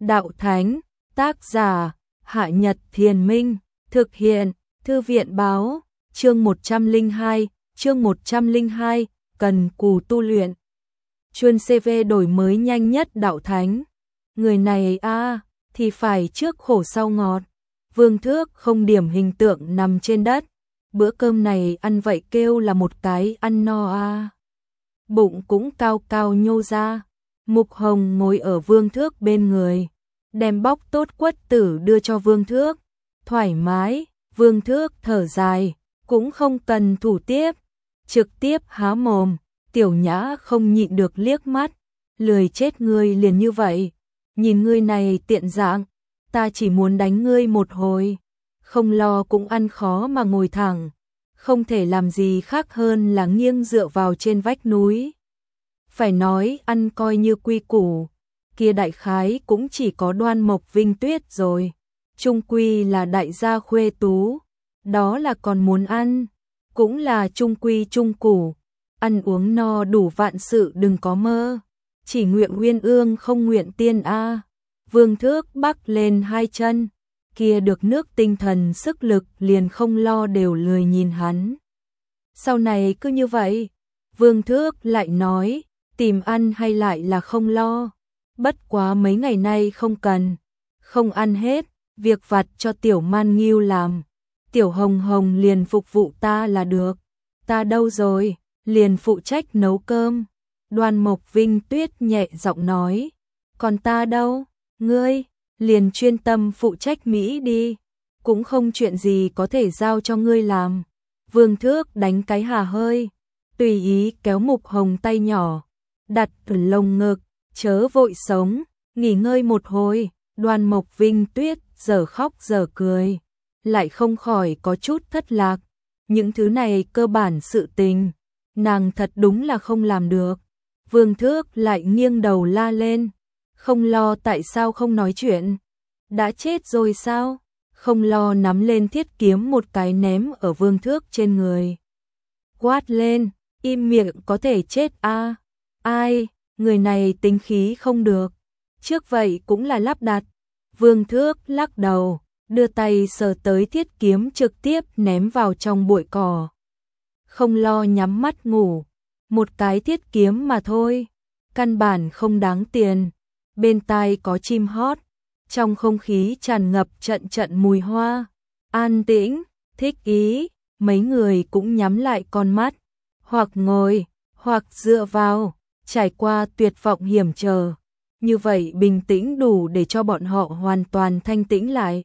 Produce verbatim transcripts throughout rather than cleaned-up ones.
đạo thánh, tác giả, Hạ Nhật Thiền Minh, thực hiện, Thư viện báo, chương một trăm lẻ hai, chương một trăm lẻ hai, cần cù tu luyện. Chuyên xê vê đổi mới nhanh nhất đạo thánh. Người này a à, thì phải trước khổ sau ngọt. Vương Thước không điểm hình tượng nằm trên đất. Bữa cơm này ăn vậy kêu là một cái ăn no a. À. Bụng cũng cao cao nhô ra. Mục Hồng ngồi ở Vương Thước bên người, đem bóc tốt quất tử đưa cho Vương Thước. Thoải mái, Vương Thước thở dài, cũng không cần thủ tiếp, trực tiếp há mồm. Tiểu Nhã không nhịn được liếc mắt, lười chết ngươi liền như vậy, nhìn ngươi này tiện dạng, ta chỉ muốn đánh ngươi một hồi. Không Lo cũng ăn khó mà ngồi thẳng, không thể làm gì khác hơn là nghiêng dựa vào trên vách núi. Phải nói ăn coi như quy củ, kia đại khái cũng chỉ có Đoan Mộc Vinh Tuyết rồi, chung quy là đại gia khuê tú, đó là còn muốn ăn, cũng là chung quy chung củ. Ăn uống no đủ vạn sự đừng có mơ, chỉ nguyện uyên ương không nguyện tiên a. À. Vương Thước bắc lên hai chân, kia được nước tinh thần sức lực liền Không Lo đều lười nhìn hắn. Sau này cứ như vậy, Vương Thước lại nói, tìm ăn hay lại là Không Lo, bất quá mấy ngày nay không cần, không ăn hết, việc vặt cho Tiểu Man Nghiêu làm, Tiểu Hồng Hồng liền phục vụ ta là được, ta đâu rồi? Liền phụ trách nấu cơm. Đoan Mộc Vinh Tuyết nhẹ giọng nói, còn ta đâu, ngươi, liền chuyên tâm phụ trách Mỹ đi, cũng không chuyện gì có thể giao cho ngươi làm. Vương Thước đánh cái hà hơi, tùy ý kéo Mục Hồng tay nhỏ, đặt ở lồng ngực, chớ vội sống, nghỉ ngơi một hồi. Đoan Mộc Vinh Tuyết giờ khóc giờ cười, lại không khỏi có chút thất lạc, những thứ này cơ bản sự tình nàng thật đúng là không làm được. Vương Thước lại nghiêng đầu la lên, Không Lo tại sao không nói chuyện? Đã chết rồi sao? Không Lo nắm lên thiết kiếm một cái ném ở Vương Thước trên người. Quát lên, im miệng có thể chết a. À? Ai, người này tính khí không được. Trước vậy cũng là lắp đặt. Vương Thước lắc đầu, đưa tay sờ tới thiết kiếm trực tiếp ném vào trong bụi cỏ. Không Lo nhắm mắt ngủ, một cái thiết kiếm mà thôi, căn bản không đáng tiền. Bên tai có chim hót, trong không khí tràn ngập trận trận mùi hoa, an tĩnh, thích ý, mấy người cũng nhắm lại con mắt, hoặc ngồi, hoặc dựa vào, trải qua tuyệt vọng hiểm trở. Như vậy bình tĩnh đủ để cho bọn họ hoàn toàn thanh tĩnh lại.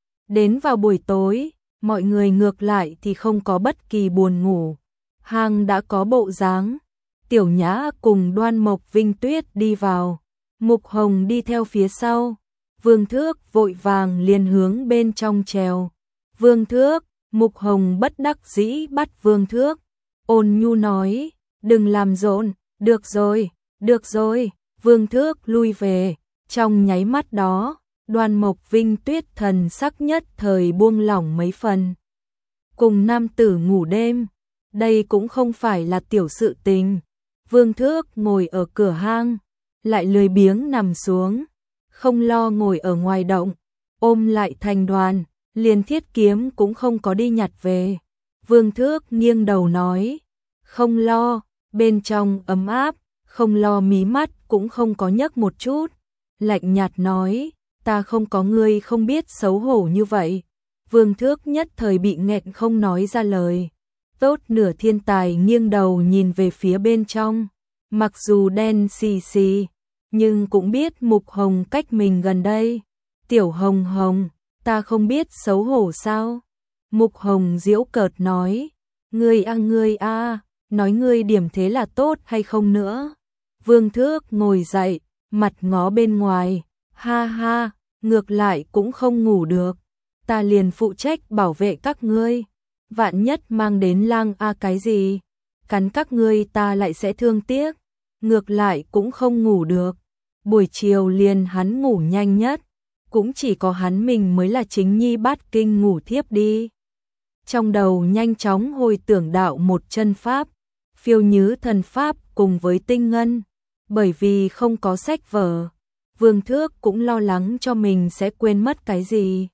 Đến vào buổi tối, mọi người ngược lại thì không có bất kỳ buồn ngủ. Hang đã có bộ dáng. Tiểu Nhã cùng Đoan Mộc Vinh Tuyết đi vào, Mục Hồng đi theo phía sau. Vương Thước vội vàng liền hướng bên trong trèo. Vương Thước, Mục Hồng bất đắc dĩ bắt Vương Thước, ôn nhu nói, đừng làm rộn, được rồi, được rồi. Vương Thước lui về, trong nháy mắt đó, Đoan Mộc Vinh Tuyết thần sắc nhất thời buông lỏng mấy phần. Cùng nam tử ngủ đêm, đây cũng không phải là tiểu sự tình. Vương Thước ngồi ở cửa hang, lại lười biếng nằm xuống. Không Lo ngồi ở ngoài động, ôm lại thành đoàn, liền thiết kiếm cũng không có đi nhặt về. Vương Thước nghiêng đầu nói, Không Lo, bên trong ấm áp. Không Lo mí mắt cũng không có nhấc một chút, lạnh nhạt nói, ta không có ngươi không biết xấu hổ như vậy. Vương Thước nhất thời bị nghẹn không nói ra lời. Tốt nửa thiên tài nghiêng đầu nhìn về phía bên trong, mặc dù đen xì xì, nhưng cũng biết Mục Hồng cách mình gần đây. Tiểu Hồng Hồng, ta không biết xấu hổ sao? Mục Hồng giễu cợt nói, ngươi a ngươi a, nói ngươi điểm thế là tốt hay không nữa? Vương Thước ngồi dậy, mặt ngó bên ngoài, ha ha, ngược lại cũng không ngủ được, ta liền phụ trách bảo vệ các ngươi, vạn nhất mang đến lang a cái gì, cắn các ngươi ta lại sẽ thương tiếc, ngược lại cũng không ngủ được. Buổi chiều liền hắn ngủ nhanh nhất, cũng chỉ có hắn mình mới là chính nhi bát kinh ngủ thiếp đi. Trong đầu nhanh chóng hồi tưởng đạo một chân pháp, phiêu nhứ thần pháp cùng với tinh ngân. Bởi vì không có sách vở, Vương Thước cũng lo lắng cho mình sẽ quên mất cái gì.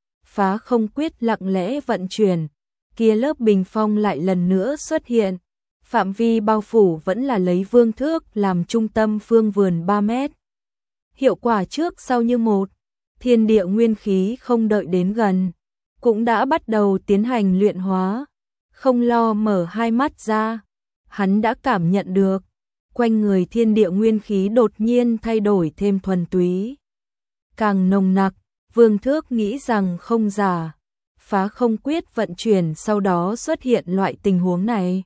Phá không quyết lặng lẽ vận chuyển, kia lớp bình phong lại lần nữa xuất hiện. Phạm vi bao phủ vẫn là lấy Vương Thước làm trung tâm phương vườn ba mét. Hiệu quả trước sau như một, thiên địa nguyên khí không đợi đến gần, cũng đã bắt đầu tiến hành luyện hóa. Không lo mở hai mắt ra, hắn đã cảm nhận được, quanh người thiên địa nguyên khí đột nhiên thay đổi thêm thuần túy. Càng nồng nặc, Vương Thước nghĩ rằng không giả, phá không quyết vận chuyển sau đó xuất hiện loại tình huống này.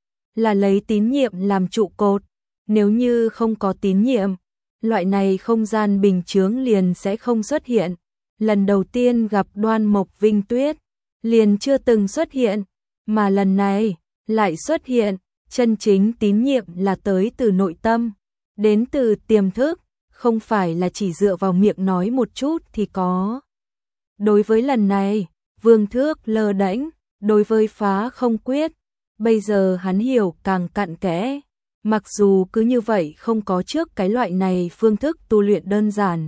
Là lấy tín nhiệm làm trụ cột, nếu như không có tín nhiệm, loại này không gian bình chướng liền sẽ không xuất hiện. Lần đầu tiên gặp Đoan Mộc Vinh Tuyết, liền chưa từng xuất hiện, mà lần này lại xuất hiện. Chân chính tín nhiệm là tới từ nội tâm, đến từ tiềm thức, không phải là chỉ dựa vào miệng nói một chút thì có. Đối với lần này, Vương Thước lơ đễnh, đối với phá không quyết, bây giờ hắn hiểu càng cặn kẽ. Mặc dù cứ như vậy không có trước cái loại này phương thức tu luyện đơn giản,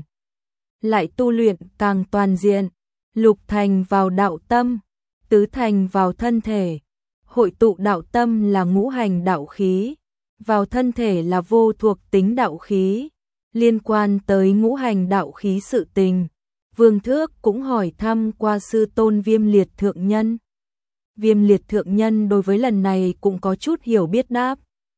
lại tu luyện càng toàn diện, lục thành vào đạo tâm, tứ thành vào thân thể. Hội tụ đạo tâm là ngũ hành đạo khí, vào thân thể là vô thuộc tính đạo khí, liên quan tới ngũ hành đạo khí sự tình. Vương Thước cũng hỏi thăm qua sư tôn Viêm Liệt Thượng Nhân. Viêm Liệt Thượng Nhân đối với lần này cũng có chút hiểu biết đáp.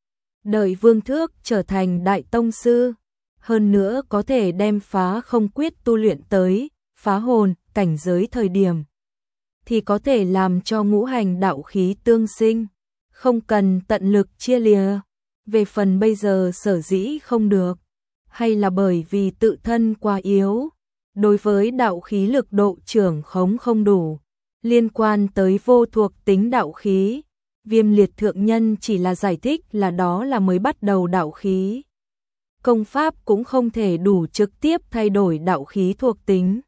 Đợi Vương Thước trở thành đại tông sư, hơn nữa có thể đem phá không quyết tu luyện tới phá hồn cảnh giới thời điểm, thì có thể làm cho ngũ hành đạo khí tương sinh, không cần tận lực chia lìa. Về phần bây giờ sở dĩ không được, hay là bởi vì tự thân quá yếu, đối với đạo khí lực độ trưởng khống không đủ, liên quan tới vô thuộc tính đạo khí. Viêm Liệt Thượng Nhân chỉ là giải thích là đó là mới bắt đầu đạo khí. Công pháp cũng không thể đủ trực tiếp thay đổi đạo khí thuộc tính.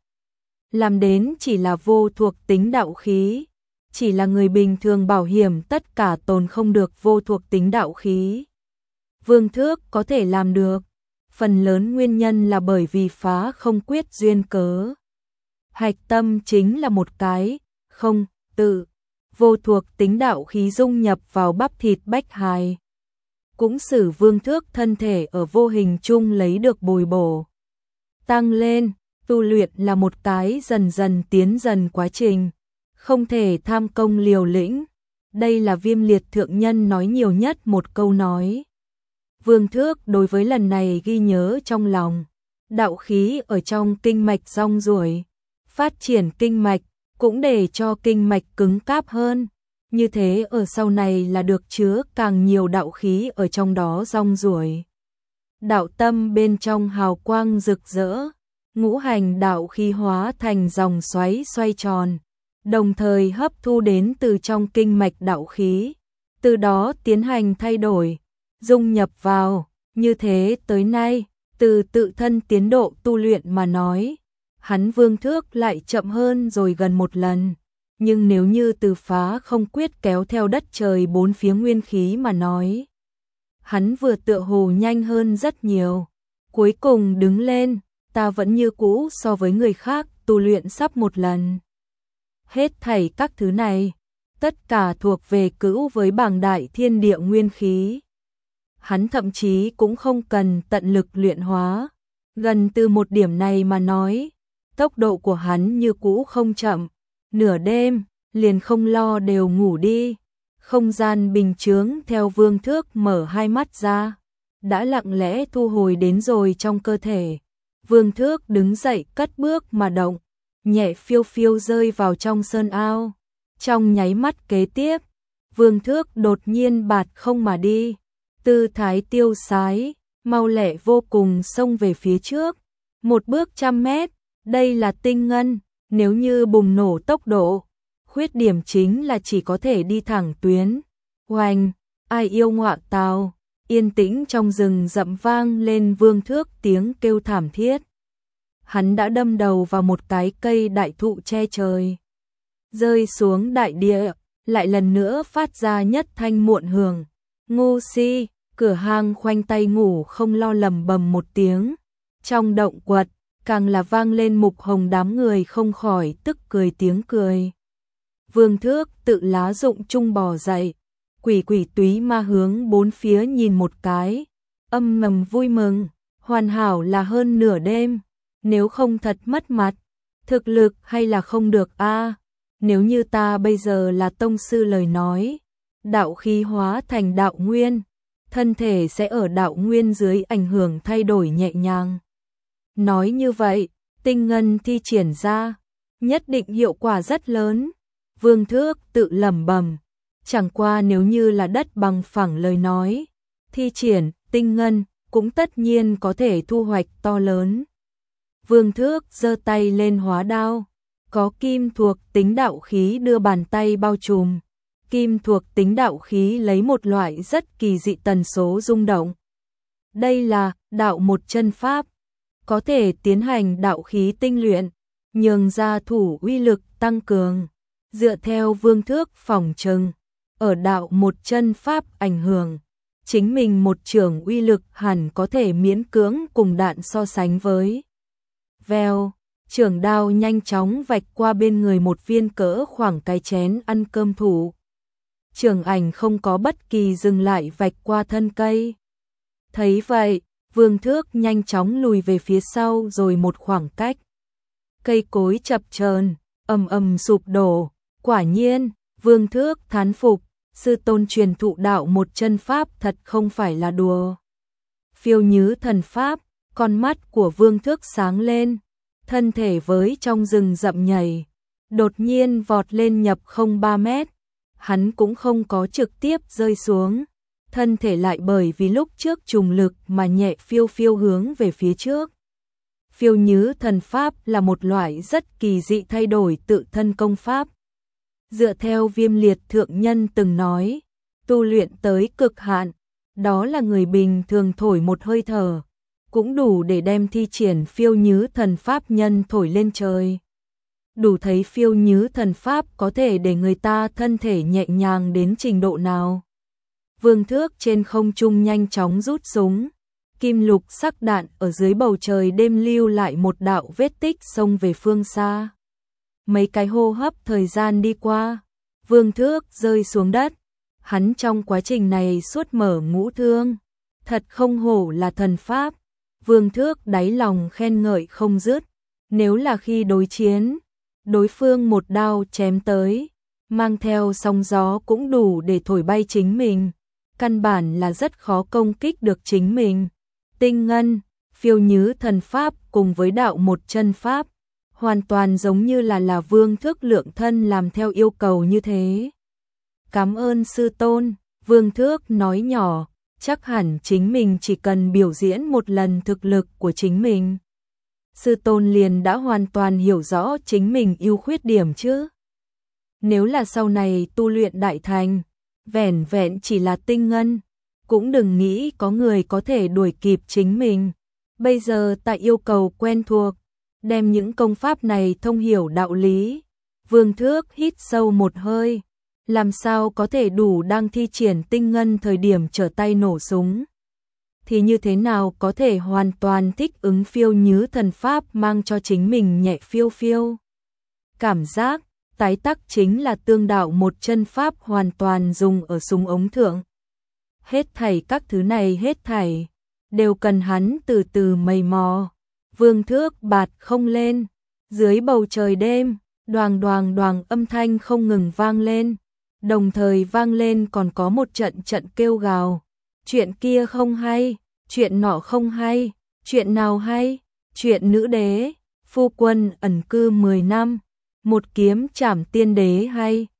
Làm đến chỉ là vô thuộc tính đạo khí, chỉ là người bình thường bảo hiểm tất cả tồn không được vô thuộc tính đạo khí. Vương Thước có thể làm được, phần lớn nguyên nhân là bởi vì phá không quyết duyên cớ. Hạch tâm chính là một cái, không, tự, vô thuộc tính đạo khí dung nhập vào bắp thịt bách hài. Cũng sử Vương Thước thân thể ở vô hình chung lấy được bồi bổ. Tăng lên. Tu luyện là một cái dần dần tiến dần quá trình, không thể tham công liều lĩnh. Đây là Viêm Liệt Thượng Nhân nói nhiều nhất một câu nói. Vương Thước đối với lần này ghi nhớ trong lòng. Đạo khí ở trong kinh mạch rong ruổi, phát triển kinh mạch, cũng để cho kinh mạch cứng cáp hơn. Như thế ở sau này là được chứa càng nhiều đạo khí ở trong đó rong ruổi. Đạo tâm bên trong hào quang rực rỡ, ngũ hành đạo khí hóa thành dòng xoáy xoay tròn, đồng thời hấp thu đến từ trong kinh mạch đạo khí, từ đó tiến hành thay đổi, dung nhập vào. Như thế tới nay, từ tự thân tiến độ tu luyện mà nói, hắn Vương Thước lại chậm hơn rồi gần một lần. Nhưng nếu như từ phá không quyết kéo theo đất trời bốn phía nguyên khí mà nói, hắn vừa tựa hồ nhanh hơn rất nhiều. Cuối cùng đứng lên, ta vẫn như cũ so với người khác tu luyện sắp một lần. Hết thảy các thứ này, tất cả thuộc về cữu với bảng đại thiên địa nguyên khí. Hắn thậm chí cũng không cần tận lực luyện hóa. Gần từ một điểm này mà nói, tốc độ của hắn như cũ không chậm. Nửa đêm, liền không lo đều ngủ đi. Không gian bình chướng theo Vương Thước mở hai mắt ra, đã lặng lẽ thu hồi đến rồi trong cơ thể. Vương Thước đứng dậy cất bước mà động, nhẹ phiêu phiêu rơi vào trong sơn ao. Trong nháy mắt kế tiếp, Vương Thước đột nhiên bạt không mà đi, tư thái tiêu sái, mau lẹ vô cùng xông về phía trước. Một bước trăm mét, đây là tinh ngân, nếu như bùng nổ tốc độ, khuyết điểm chính là chỉ có thể đi thẳng tuyến. Oanh, ai yêu ngọa tào, yên tĩnh trong rừng rậm vang lên Vương Thước tiếng kêu thảm thiết. Hắn đã đâm đầu vào một cái cây đại thụ che trời, rơi xuống đại địa, lại lần nữa phát ra nhất thanh muộn hưởng. Ngu si, cửa hang khoanh tay ngủ không lo lầm bầm một tiếng, Trong động quật, càng là vang lên Mục Hồng đám người không khỏi tức cười tiếng cười. Vương Thước tự lá dụng chung bò dậy, quỷ quỷ túy ma hướng bốn phía nhìn một cái, âm mầm vui mừng, hoàn hảo là hơn nửa đêm, nếu không thật mất mặt, thực lực hay là không được a. Nếu như ta bây giờ là tông sư lời nói, đạo khí hóa thành đạo nguyên, thân thể sẽ ở đạo nguyên dưới ảnh hưởng thay đổi nhẹ nhàng. Nói như vậy, tinh ngân thi triển ra, nhất định hiệu quả rất lớn. Vương Thước tự lẩm bẩm, chẳng qua nếu như là đất bằng phẳng lời nói, thi triển tinh ngân cũng tất nhiên có thể thu hoạch to lớn. Vương Thước giơ tay lên hóa đao, có kim thuộc tính đạo khí đưa bàn tay bao trùm. Kim thuộc tính đạo khí lấy một loại rất kỳ dị tần số rung động. Đây là đạo một chân pháp, có thể tiến hành đạo khí tinh luyện, nhường ra thủ uy lực tăng cường. Dựa theo Vương Thước phỏng chừng, ở đạo một chân pháp ảnh hưởng, chính mình một trường uy lực hẳn có thể miễn cưỡng cùng đạn so sánh với. Vèo, trường đao nhanh chóng vạch qua bên người một viên cỡ khoảng cái chén ăn cơm thủ. Trường ảnh không có bất kỳ dừng lại vạch qua thân cây. Thấy vậy, Vương Thước nhanh chóng lùi về phía sau rồi một khoảng cách. Cây cối chập chờn, ầm ầm sụp đổ, quả nhiên, Vương Thước thán phục, sư tôn truyền thụ đạo một chân pháp thật không phải là đùa. Phiêu Nhứ thần pháp, con mắt của Vương Thước sáng lên, thân thể với trong rừng rậm nhảy, đột nhiên vọt lên nhập không ba mét. Hắn cũng không có trực tiếp rơi xuống, thân thể lại bởi vì lúc trước trùng lực mà nhẹ phiêu phiêu hướng về phía trước. Phiêu Nhứ thần pháp là một loại rất kỳ dị thay đổi tự thân công pháp. Dựa theo Viêm Liệt thượng nhân từng nói, tu luyện tới cực hạn, đó là người bình thường thổi một hơi thở, cũng đủ để đem thi triển Phiêu Nhứ thần pháp nhân thổi lên trời. Đủ thấy Phiêu Nhứ thần pháp có thể để người ta thân thể nhẹ nhàng đến trình độ nào. Vương Thước trên không trung nhanh chóng rút súng, kim lục sắc đạn ở dưới bầu trời đêm lưu lại một đạo vết tích xông về phương xa. Mấy cái hô hấp thời gian đi qua, Vương Thước rơi xuống đất, hắn trong quá trình này suốt mở ngũ thương, thật không hổ là thần pháp. Vương Thước đáy lòng khen ngợi không dứt, nếu là khi đối chiến, đối phương một đao chém tới, mang theo sóng gió cũng đủ để thổi bay chính mình, căn bản là rất khó công kích được chính mình. Tinh ngân, Phiêu Nhứ thần pháp cùng với đạo một chân pháp, hoàn toàn giống như là là Vương Thước lượng thân làm theo yêu cầu như thế. Cảm ơn sư tôn, Vương Thước nói nhỏ, chắc hẳn chính mình chỉ cần biểu diễn một lần thực lực của chính mình. Sư tôn liền đã hoàn toàn hiểu rõ chính mình ưu khuyết điểm chứ. Nếu là sau này tu luyện đại thành, vẻn vẹn chỉ là tinh ngân, cũng đừng nghĩ có người có thể đuổi kịp chính mình. Bây giờ ta yêu cầu quen thuộc, đem những công pháp này thông hiểu đạo lý. Vương Thước hít sâu một hơi, làm sao có thể đủ đang thi triển tinh ngân thời điểm trở tay nổ súng. Thì như thế nào có thể hoàn toàn thích ứng Phiêu Nhứ thần pháp mang cho chính mình nhẹ phiêu phiêu. Cảm giác, tái tắc chính là tương đạo một chân pháp hoàn toàn dùng ở súng ống thượng. Hết thảy các thứ này hết thảy, đều cần hắn từ từ mày mò. Vương Thước bạt không lên, dưới bầu trời đêm, đoàng đoàng đoàng âm thanh không ngừng vang lên, đồng thời vang lên còn có một trận trận kêu gào. Chuyện kia không hay, chuyện nọ không hay, chuyện nào hay, chuyện nữ đế, phu quân ẩn cư mười năm, một kiếm trảm tiên đế hay.